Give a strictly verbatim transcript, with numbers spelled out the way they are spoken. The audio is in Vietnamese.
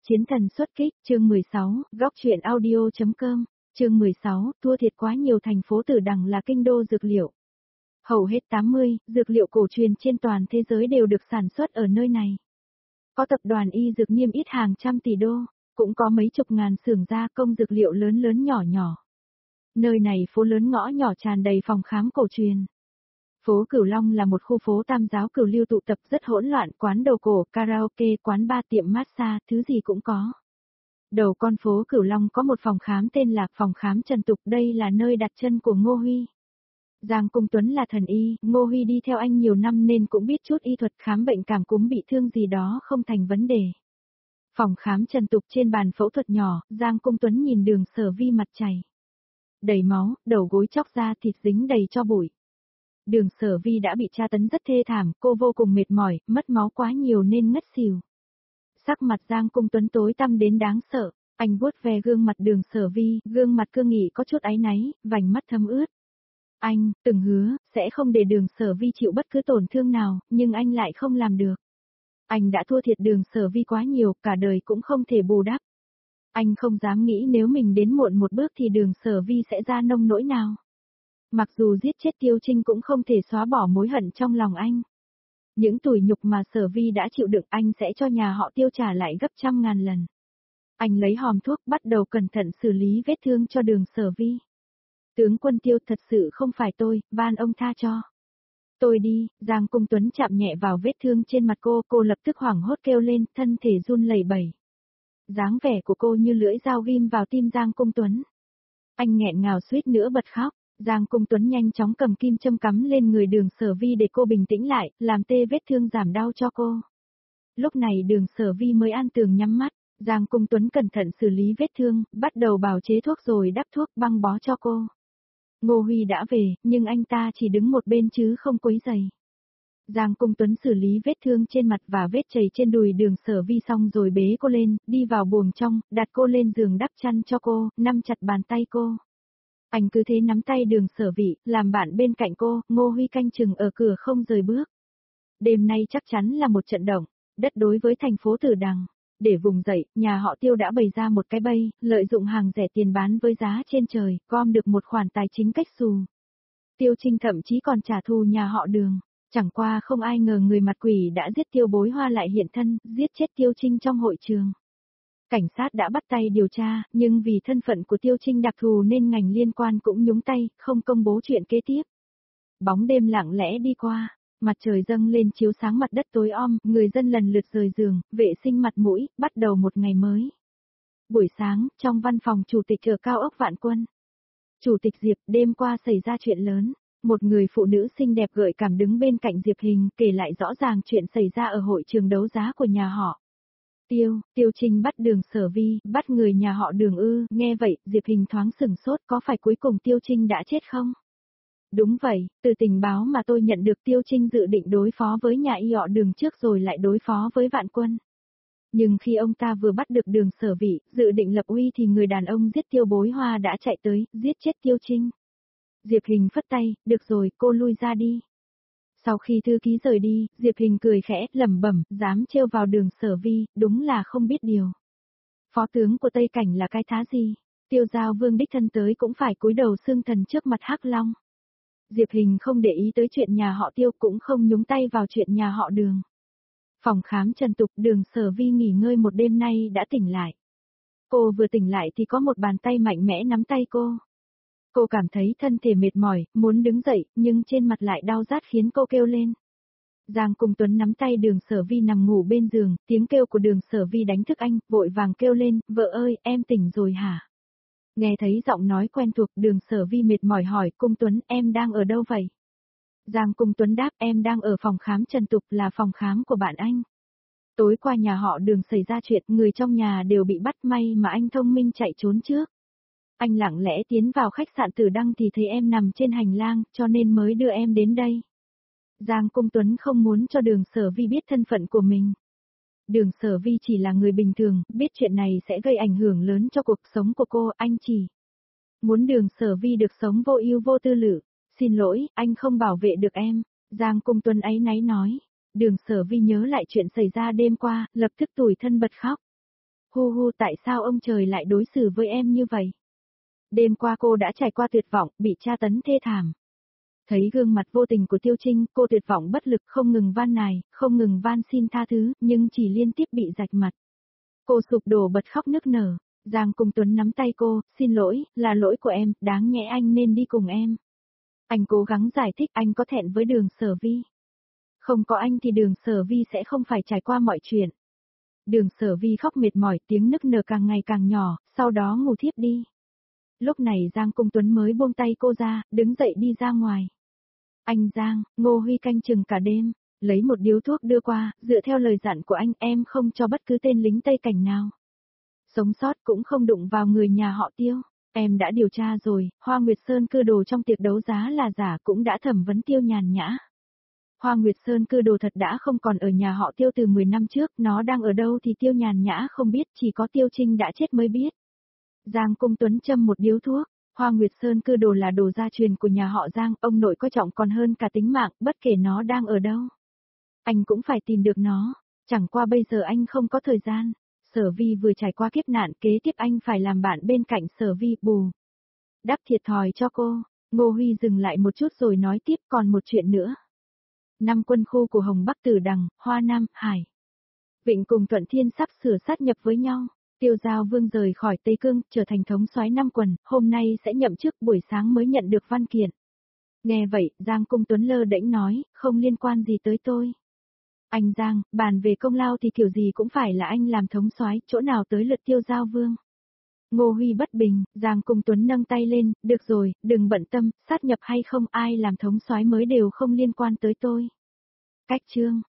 Chiến thần xuất kích, chương mười sáu, góc truyện audio.com, chương mười sáu, thua thiệt quá nhiều. Thành phố Tử Đằng là kinh đô dược liệu. Hầu hết tám mươi, dược liệu cổ truyền trên toàn thế giới đều được sản xuất ở nơi này. Có tập đoàn y dược niêm yết hàng trăm tỷ đô, cũng có mấy chục ngàn xưởng gia công dược liệu lớn lớn nhỏ nhỏ. Nơi này phố lớn ngõ nhỏ tràn đầy phòng khám cổ truyền. Phố Cửu Long là một khu phố tam giáo cửu lưu tụ tập rất hỗn loạn, quán đồ cổ, karaoke, quán bar, tiệm massage, thứ gì cũng có. Đầu con phố Cửu Long có một phòng khám tên là phòng khám Trần Tục, đây là nơi đặt chân của Ngô Huy. Giang Cung Tuấn là thần y, Ngô Huy đi theo anh nhiều năm nên cũng biết chút y thuật, khám bệnh cảm cúm bị thương gì đó không thành vấn đề. Phòng khám Trần Tục, trên bàn phẫu thuật nhỏ, Giang Cung Tuấn nhìn Đường Sở Vi mặt chảy đầy máu, đầu gối chóc ra, thịt dính đầy tro bụi. Đường Sở Vi đã bị tra tấn rất thê thảm, cô vô cùng mệt mỏi, mất máu quá nhiều nên ngất xỉu. Sắc mặt Giang Cung Tuấn tối tăm đến đáng sợ, anh vuốt ve gương mặt Đường Sở Vi, gương mặt cương nghị có chút áy náy, vành mắt thâm ướt. Anh, từng hứa, sẽ không để Đường Sở Vi chịu bất cứ tổn thương nào, nhưng anh lại không làm được. Anh đã thua thiệt Đường Sở Vi quá nhiều, cả đời cũng không thể bù đắp. Anh không dám nghĩ nếu mình đến muộn một bước thì Đường Sở Vi sẽ ra nông nỗi nào. Mặc dù giết chết Tiêu Trinh cũng không thể xóa bỏ mối hận trong lòng anh. Những tủi nhục mà Sở Vi đã chịu đựng anh sẽ cho nhà họ Tiêu trả lại gấp trăm ngàn lần. Anh lấy hòm thuốc bắt đầu cẩn thận xử lý vết thương cho Đường Sở Vi. Tướng quân Tiêu, thật sự không phải tôi, van ông tha cho. Tôi đi. Giang Cung Tuấn chạm nhẹ vào vết thương trên mặt cô, cô lập tức hoảng hốt kêu lên, thân thể run lẩy bẩy. Dáng vẻ của cô như lưỡi dao ghim vào tim Giang Cung Tuấn. Anh nghẹn ngào suýt nữa bật khóc. Giang Cung Tuấn nhanh chóng cầm kim châm cắm lên người Đường Sở Vi để cô bình tĩnh lại, làm tê vết thương giảm đau cho cô. Lúc này Đường Sở Vi mới an tường nhắm mắt, Giang Cung Tuấn cẩn thận xử lý vết thương, bắt đầu bào chế thuốc rồi đắp thuốc băng bó cho cô. Ngô Huy đã về, nhưng anh ta chỉ đứng một bên chứ không quấy rầy. Giang Cung Tuấn xử lý vết thương trên mặt và vết chảy trên đùi Đường Sở Vi xong rồi bế cô lên, đi vào buồng trong, đặt cô lên giường đắp chăn cho cô, nắm chặt bàn tay cô. Anh cứ thế nắm tay Đường Sở Vi, làm bạn bên cạnh cô, Ngô Huy canh chừng ở cửa không rời bước. Đêm nay chắc chắn là một trận động đất đối với thành phố Tử Đằng. Để vùng dậy, nhà họ Tiêu đã bày ra một cái bẫy, lợi dụng hàng rẻ tiền bán với giá trên trời, gom được một khoản tài chính cách xù. Tiêu Trinh thậm chí còn trả thù nhà họ Đường. Chẳng qua không ai ngờ người mặt quỷ đã giết Tiêu Bối Hoa lại hiện thân, giết chết Tiêu Trinh trong hội trường. Cảnh sát đã bắt tay điều tra, nhưng vì thân phận của Tiêu Trinh đặc thù nên ngành liên quan cũng nhúng tay, không công bố chuyện kế tiếp. Bóng đêm lặng lẽ đi qua, mặt trời dâng lên chiếu sáng mặt đất tối om, người dân lần lượt rời giường, vệ sinh mặt mũi, bắt đầu một ngày mới. Buổi sáng, trong văn phòng chủ tịch ở cao ốc Vạn Quân. Chủ tịch Diệp, đêm qua xảy ra chuyện lớn. Một người phụ nữ xinh đẹp gợi cảm đứng bên cạnh Diệp Hình, kể lại rõ ràng chuyện xảy ra ở hội trường đấu giá của nhà họ. Tiêu, Tiêu Trinh bắt Đường Sở Vi, bắt người nhà họ Đường ư, nghe vậy, Diệp Hình thoáng sửng sốt, có phải cuối cùng Tiêu Trinh đã chết không? Đúng vậy, từ tình báo mà tôi nhận được Tiêu Trinh dự định đối phó với nhà y họ Đường trước rồi lại đối phó với Vạn Quân. Nhưng khi ông ta vừa bắt được Đường Sở Vi, dự định lập uy thì người đàn ông giết Tiêu Bối Hoa đã chạy tới, giết chết Tiêu Trinh. Diệp Hình phất tay, được rồi, cô lui ra đi. Sau khi thư ký rời đi, Diệp Hình cười khẽ, lẩm bẩm, dám trêu vào Đường Sở Vi, đúng là không biết điều. Phó tướng của Tây Cảnh là cái thá gì? Tiêu Giao Vương đích thân tới cũng phải cúi đầu xưng thần trước mặt Hắc Long. Diệp Hình không để ý tới chuyện nhà họ Tiêu, cũng không nhúng tay vào chuyện nhà họ Đường. Phòng khám Trần Tục, Đường Sở Vi nghỉ ngơi một đêm nay đã tỉnh lại. Cô vừa tỉnh lại thì có một bàn tay mạnh mẽ nắm tay cô. Cô cảm thấy thân thể mệt mỏi, muốn đứng dậy, nhưng trên mặt lại đau rát khiến cô kêu lên. Giang Cung Tuấn nắm tay Đường Sở Vi nằm ngủ bên giường, tiếng kêu của Đường Sở Vi đánh thức anh, vội vàng kêu lên, vợ ơi, em tỉnh rồi hả? Nghe thấy giọng nói quen thuộc, Đường Sở Vi mệt mỏi hỏi, Cung Tuấn, em đang ở đâu vậy? Giang Cung Tuấn đáp, em đang ở phòng khám Trần Tục, là phòng khám của bạn anh. Tối qua nhà họ Đường xảy ra chuyện, người trong nhà đều bị bắt, may mà anh thông minh chạy trốn trước. Anh lặng lẽ tiến vào khách sạn Tử Đăng thì thấy em nằm trên hành lang, cho nên mới đưa em đến đây. Giang Cung Tuấn không muốn cho Đường Sở Vi biết thân phận của mình. Đường Sở Vi chỉ là người bình thường, biết chuyện này sẽ gây ảnh hưởng lớn cho cuộc sống của cô, anh chỉ muốn Đường Sở Vi được sống vô ưu vô tư lự. Xin lỗi, anh không bảo vệ được em. Giang Cung Tuấn áy náy nói. Đường Sở Vi nhớ lại chuyện xảy ra đêm qua, lập tức tủi thân bật khóc. Hu hu, tại sao ông trời lại đối xử với em như vậy? Đêm qua cô đã trải qua tuyệt vọng, bị tra tấn thê thảm. Thấy gương mặt vô tình của Tiêu Trinh, cô tuyệt vọng bất lực, không ngừng van nài, không ngừng van xin tha thứ, nhưng chỉ liên tiếp bị rạch mặt. Cô sụp đổ bật khóc nức nở. Giang Cung Tuấn nắm tay cô, xin lỗi, là lỗi của em, đáng nhẽ anh nên đi cùng em. Anh cố gắng giải thích, anh có thẹn với Đường Sở Vi. Không có anh thì Đường Sở Vi sẽ không phải trải qua mọi chuyện. Đường Sở Vi khóc mệt mỏi, tiếng nức nở càng ngày càng nhỏ, sau đó ngủ thiếp đi. Lúc này Giang Cung Tuấn mới buông tay cô ra, đứng dậy đi ra ngoài. Anh Giang, Ngô Huy canh chừng cả đêm, lấy một điếu thuốc đưa qua, dựa theo lời dặn của anh, em không cho bất cứ tên lính Tây Cảnh nào sống sót, cũng không đụng vào người nhà họ Tiêu. Em đã điều tra rồi, Hoa Nguyệt Sơn cư đồ trong tiệc đấu giá là giả, cũng đã thẩm vấn Tiêu Nhàn Nhã. Hoa Nguyệt Sơn cư đồ thật đã không còn ở nhà họ Tiêu từ mười năm trước, nó đang ở đâu thì Tiêu Nhàn Nhã không biết, chỉ có Tiêu Trinh đã chết mới biết. Giang Cung Tuấn châm một điếu thuốc. Hoa Nguyệt Sơn cư đồ là đồ gia truyền của nhà họ Giang, ông nội coi trọng còn hơn cả tính mạng, bất kể nó đang ở đâu. Anh cũng phải tìm được nó, chẳng qua bây giờ anh không có thời gian. Sở Vi vừa trải qua kiếp nạn, kế tiếp anh phải làm bạn bên cạnh Sở Vi, bù đắp thiệt thòi cho cô. Ngô Huy dừng lại một chút rồi nói tiếp, còn một chuyện nữa. Năm quân khu của Hồng Bắc Tử Đằng, Hoa Nam, Hải Vịnh cùng Thuận Thiên sắp sửa sát nhập với nhau. Tiêu Giao Vương rời khỏi Tây Cương, trở thành thống soái năm quần, hôm nay sẽ nhậm chức, buổi sáng mới nhận được văn kiện. Nghe vậy, Giang Cung Tuấn lơ đễnh nói, không liên quan gì tới tôi. Anh Giang, bàn về công lao thì kiểu gì cũng phải là anh làm thống soái, chỗ nào tới lượt Tiêu Giao Vương. Ngô Huy bất bình, Giang Cung Tuấn nâng tay lên, được rồi, đừng bận tâm, sát nhập hay không, ai làm thống soái mới đều không liên quan tới tôi. Cách chương